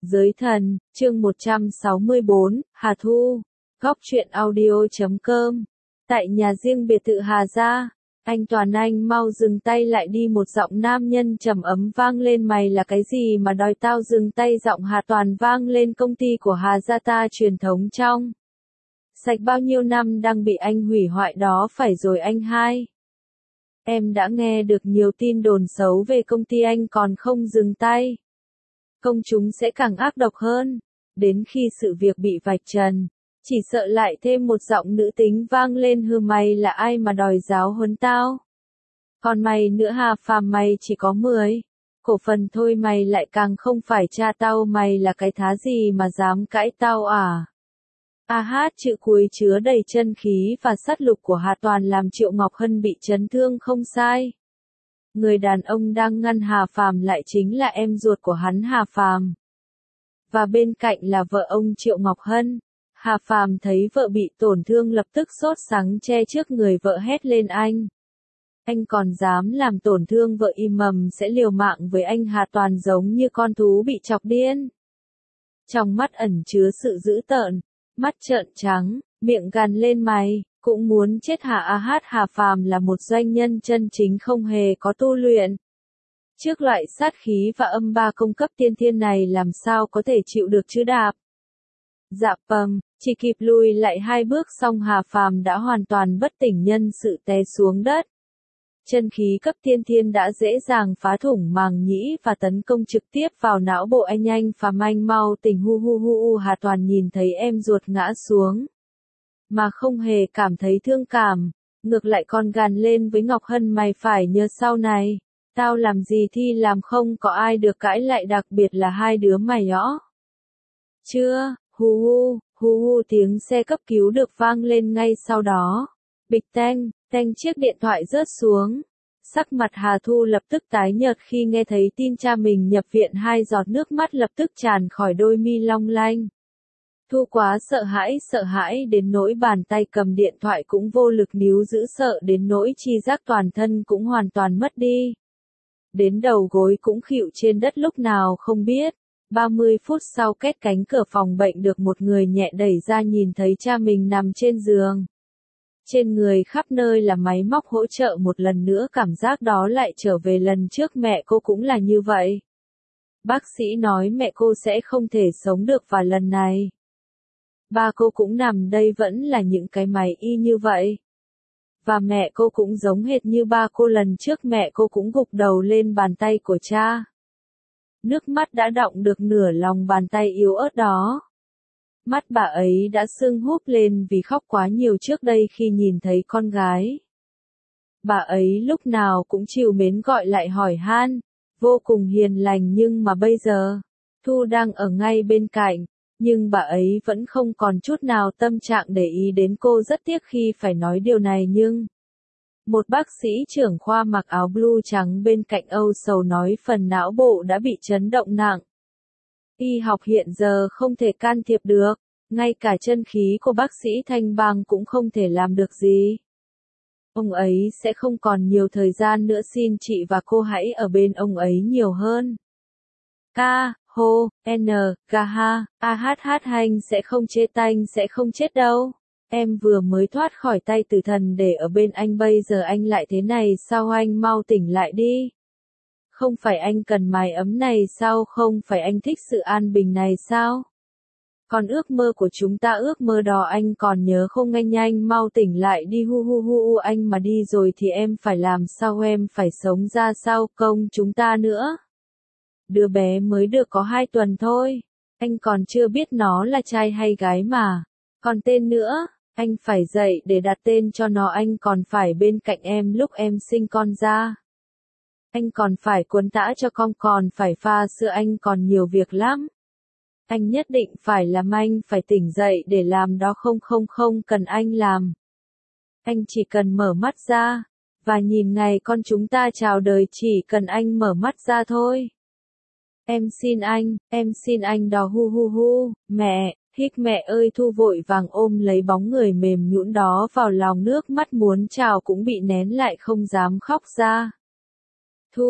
Giới thần, chương 164, Hà Thu, Góc truyện audio.com. Tại nhà riêng biệt thự Hà gia, anh Toàn anh mau dừng tay lại đi, một giọng nam nhân trầm ấm vang lên. Mày là cái gì mà đòi tao dừng tay? Giọng Hà Toàn vang lên. Công ty của Hà gia ta truyền thống trong sạch bao nhiêu năm đang bị anh hủy hoại đó phải rồi anh hai. Em đã nghe được nhiều tin đồn xấu về công ty anh còn không dừng tay. Công chúng sẽ càng ác độc hơn. Đến khi sự việc bị vạch trần, chỉ sợ lại thêm một giọng nữ tính vang lên. Hừ, mày là ai mà đòi giáo huấn tao? Còn mày nữa Hà Phàm, mày chỉ có 10 cổ phần thôi, mày lại càng không phải cha tao. Mày là cái thá gì mà dám cãi tao à? Chữ cuối chứa đầy chân khí và sát lục của Hà Toàn làm Triệu Ngọc Hân bị chấn thương không sai. Người đàn ông đang ngăn Hà Phàm lại chính là em ruột của hắn, Hà Phàm. Và bên cạnh là vợ ông Triệu Ngọc Hân. Hà Phàm thấy vợ bị tổn thương lập tức sốt sắng che trước người vợ hét lên: Anh còn dám làm tổn thương vợ, im mầm sẽ liều mạng với anh. Hà Toàn giống như con thú bị chọc điên. Trong mắt ẩn chứa sự dữ tợn, mắt trợn trắng, miệng gằn lên: Mày cũng muốn chết hả? Hà Phàm là một doanh nhân chân chính, không hề có tu luyện. Trước loại sát khí và âm ba công cấp tiên thiên này làm sao có thể chịu được chứ đạp. Dạ bầm, chỉ kịp lùi lại 2 bước xong Hà Phàm đã hoàn toàn bất tỉnh nhân sự té xuống đất. Chân khí cấp tiên thiên đã dễ dàng phá thủng màng nhĩ và tấn công trực tiếp vào não bộ. Anh Phàm, anh mau tỉnh. Hà Toàn nhìn thấy em ruột ngã xuống mà không hề cảm thấy thương cảm, ngược lại còn gằn lên với Ngọc Hân: Mày phải nhớ sau này, tao làm gì thì làm không có ai được cãi lại, đặc biệt là hai đứa mày đó. Chưa, tiếng xe cấp cứu được vang lên ngay sau đó. Bịch teng, chiếc điện thoại rớt xuống. Sắc mặt Hà Thu lập tức tái nhợt khi nghe thấy tin cha mình nhập viện, 2 giọt nước mắt lập tức tràn khỏi đôi mi long lanh. Thu quá sợ hãi đến nỗi bàn tay cầm điện thoại cũng vô lực níu giữ, sợ đến nỗi chi giác toàn thân cũng hoàn toàn mất đi. Đến đầu gối cũng khuỵu trên đất lúc nào không biết. 30 phút sau, két cánh cửa phòng bệnh được một người nhẹ đẩy ra, nhìn thấy cha mình nằm trên giường. Trên người khắp nơi là máy móc hỗ trợ. Một lần nữa cảm giác đó lại trở về lần trước, mẹ cô cũng là như vậy. Bác sĩ nói mẹ cô sẽ không thể sống được, và lần này ba cô cũng nằm đây, vẫn là những cái máy y như vậy. Và mẹ cô cũng giống hệt như ba cô lần trước, mẹ cô cũng gục đầu lên bàn tay của cha. Nước mắt đã đọng được nửa lòng bàn tay yếu ớt đó. Mắt bà ấy đã sưng húp lên vì khóc quá nhiều trước đây khi nhìn thấy con gái. Bà ấy lúc nào cũng trìu mến gọi lại hỏi han, vô cùng hiền lành, nhưng mà bây giờ, Thu đang ở ngay bên cạnh, nhưng bà ấy vẫn không còn chút nào tâm trạng để ý đến cô. Rất tiếc khi phải nói điều này, nhưng một bác sĩ trưởng khoa mặc áo blue trắng bên cạnh âu sầu nói phần não bộ đã bị chấn động nặng. Y học hiện giờ không thể can thiệp được, ngay cả chân khí của bác sĩ Thanh Bang cũng không thể làm được gì. Ông ấy sẽ không còn nhiều thời gian nữa, xin chị và cô hãy ở bên ông ấy nhiều hơn. Anh sẽ không chết, anh sẽ không chết đâu. Em vừa mới thoát khỏi tay tử thần để ở bên anh, bây giờ anh lại thế này sao? Anh mau tỉnh lại đi. Không phải anh cần mái ấm này sao? Không phải anh thích sự an bình này sao? Còn ước mơ của chúng ta, ước mơ đó anh còn nhớ không? Anh mau tỉnh lại đi. Anh mà đi rồi thì em phải làm sao? Em phải sống ra sao? Công chúng ta nữa. Đứa bé mới được có 2 tuần thôi. Anh còn chưa biết nó là trai hay gái mà. Còn tên nữa, anh phải dậy để đặt tên cho nó. Anh còn phải bên cạnh em lúc em sinh con ra. Anh còn phải cuốn tã cho con, còn phải pha sữa, anh còn nhiều việc lắm. Anh nhất định phải làm, anh phải tỉnh dậy để làm đó. Không cần anh làm. Anh chỉ cần mở mắt ra và nhìn ngày con chúng ta chào đời, chỉ cần anh mở mắt ra thôi. Em xin anh đó. Mẹ, mẹ ơi! Thu vội vàng ôm lấy bóng người mềm nhũn đó vào lòng, nước mắt muốn trào cũng bị nén lại, không dám khóc ra. Thu,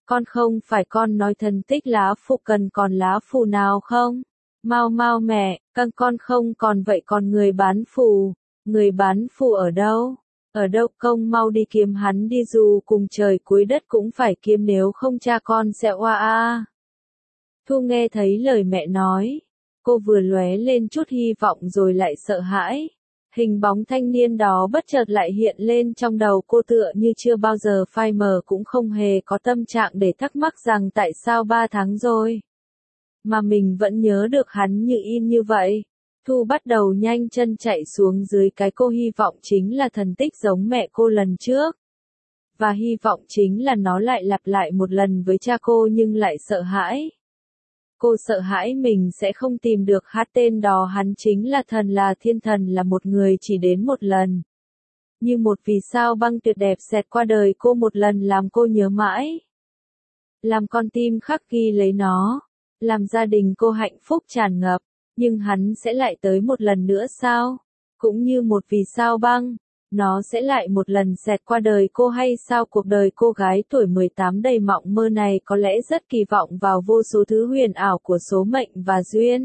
Con không phải con nói thần tích lá phù cần còn lá phù nào không? Mau mau mẹ, con không còn vậy còn người bán phù ở đâu? Ở đâu công mau đi kiếm hắn đi dù cùng trời cuối đất cũng phải kiếm nếu không cha con sẽ oa a. Thu nghe thấy lời mẹ nói, cô vừa lóe lên chút hy vọng rồi lại sợ hãi. Hình bóng thanh niên đó bất chợt lại hiện lên trong đầu cô tựa như chưa bao giờ phai mờ cũng không hề có tâm trạng để thắc mắc rằng tại sao 3 tháng rồi. Mà mình vẫn nhớ được hắn như in như vậy. Thu bắt đầu nhanh chân chạy xuống dưới cái cô hy vọng chính là thần tích giống mẹ cô lần trước. Và hy vọng chính là nó lại lặp lại một lần với cha cô nhưng lại sợ hãi. Cô sợ hãi mình sẽ không tìm được hát tên đó hắn chính là thần là thiên thần là một người chỉ đến một lần. Như một vì sao băng tuyệt đẹp xẹt qua đời cô một lần làm cô nhớ mãi. Làm con tim khắc ghi lấy nó. Làm gia đình cô hạnh phúc tràn ngập. Nhưng hắn sẽ lại tới một lần nữa sao? Cũng như một vì sao băng. Nó sẽ lại một lần xẹt qua đời cô hay sao cuộc đời cô gái tuổi 18 đầy mộng mơ này có lẽ rất kỳ vọng vào vô số thứ huyền ảo của số mệnh và duyên.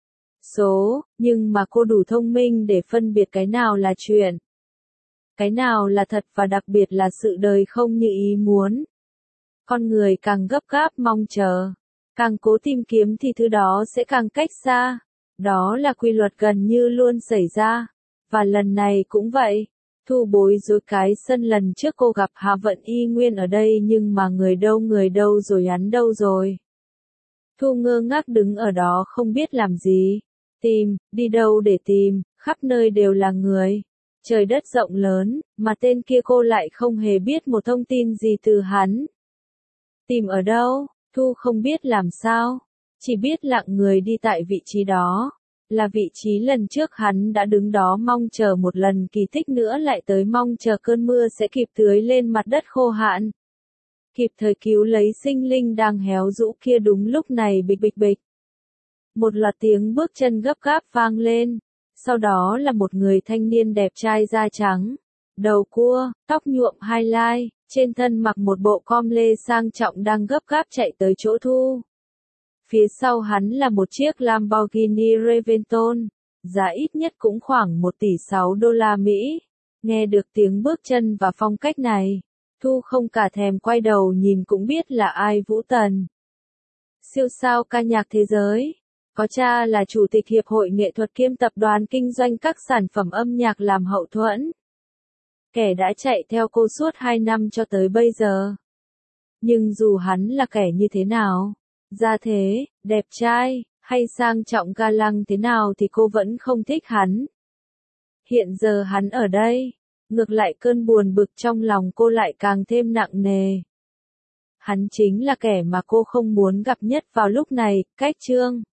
Nhưng mà cô đủ thông minh để phân biệt cái nào là chuyện. Cái nào là thật và đặc biệt là sự đời không như ý muốn. Con người càng gấp gáp mong chờ, càng cố tìm kiếm thì thứ đó sẽ càng cách xa. Đó là quy luật gần như luôn xảy ra. Và lần này cũng vậy. Thu bối rối cái sân lần trước cô gặp Hà Vận y nguyên ở đây nhưng mà người đâu rồi hắn đâu rồi. Thu ngơ ngác đứng ở đó không biết làm gì. Đi đâu để tìm, khắp nơi đều là người. Trời đất rộng lớn, mà tên kia cô lại không hề biết một thông tin gì từ hắn. Tìm ở đâu, Thu không biết làm sao. Chỉ biết lặng người đi tại vị trí đó. Là vị trí lần trước hắn đã đứng đó mong chờ một lần kỳ tích nữa lại tới mong chờ cơn mưa sẽ kịp tưới lên mặt đất khô hạn. Kịp thời cứu lấy sinh linh đang héo rũ kia đúng lúc này bịch bịch bịch. Một loạt tiếng bước chân gấp gáp vang lên. Sau đó là một người thanh niên đẹp trai da trắng. Đầu cua, tóc nhuộm highlight, trên thân mặc một bộ com lê sang trọng đang gấp gáp chạy tới chỗ Thu. Phía sau hắn là một chiếc Lamborghini Reventon, giá ít nhất cũng khoảng 1 tỷ 6 đô la Mỹ. Nghe được tiếng bước chân và phong cách này, Thu không cả thèm quay đầu nhìn cũng biết là ai. Vũ Tần. Siêu sao ca nhạc thế giới. Có cha là chủ tịch Hiệp hội Nghệ thuật kiêm tập đoàn kinh doanh các sản phẩm âm nhạc làm hậu thuẫn. Kẻ đã chạy theo cô suốt 2 năm cho tới bây giờ. Nhưng dù hắn là kẻ như thế nào, gia thế, đẹp trai, hay sang trọng ga lăng thế nào thì cô vẫn không thích hắn. Hiện giờ hắn ở đây, ngược lại cơn buồn bực trong lòng cô lại càng thêm nặng nề. Hắn chính là kẻ mà cô không muốn gặp nhất vào lúc này, cách chương.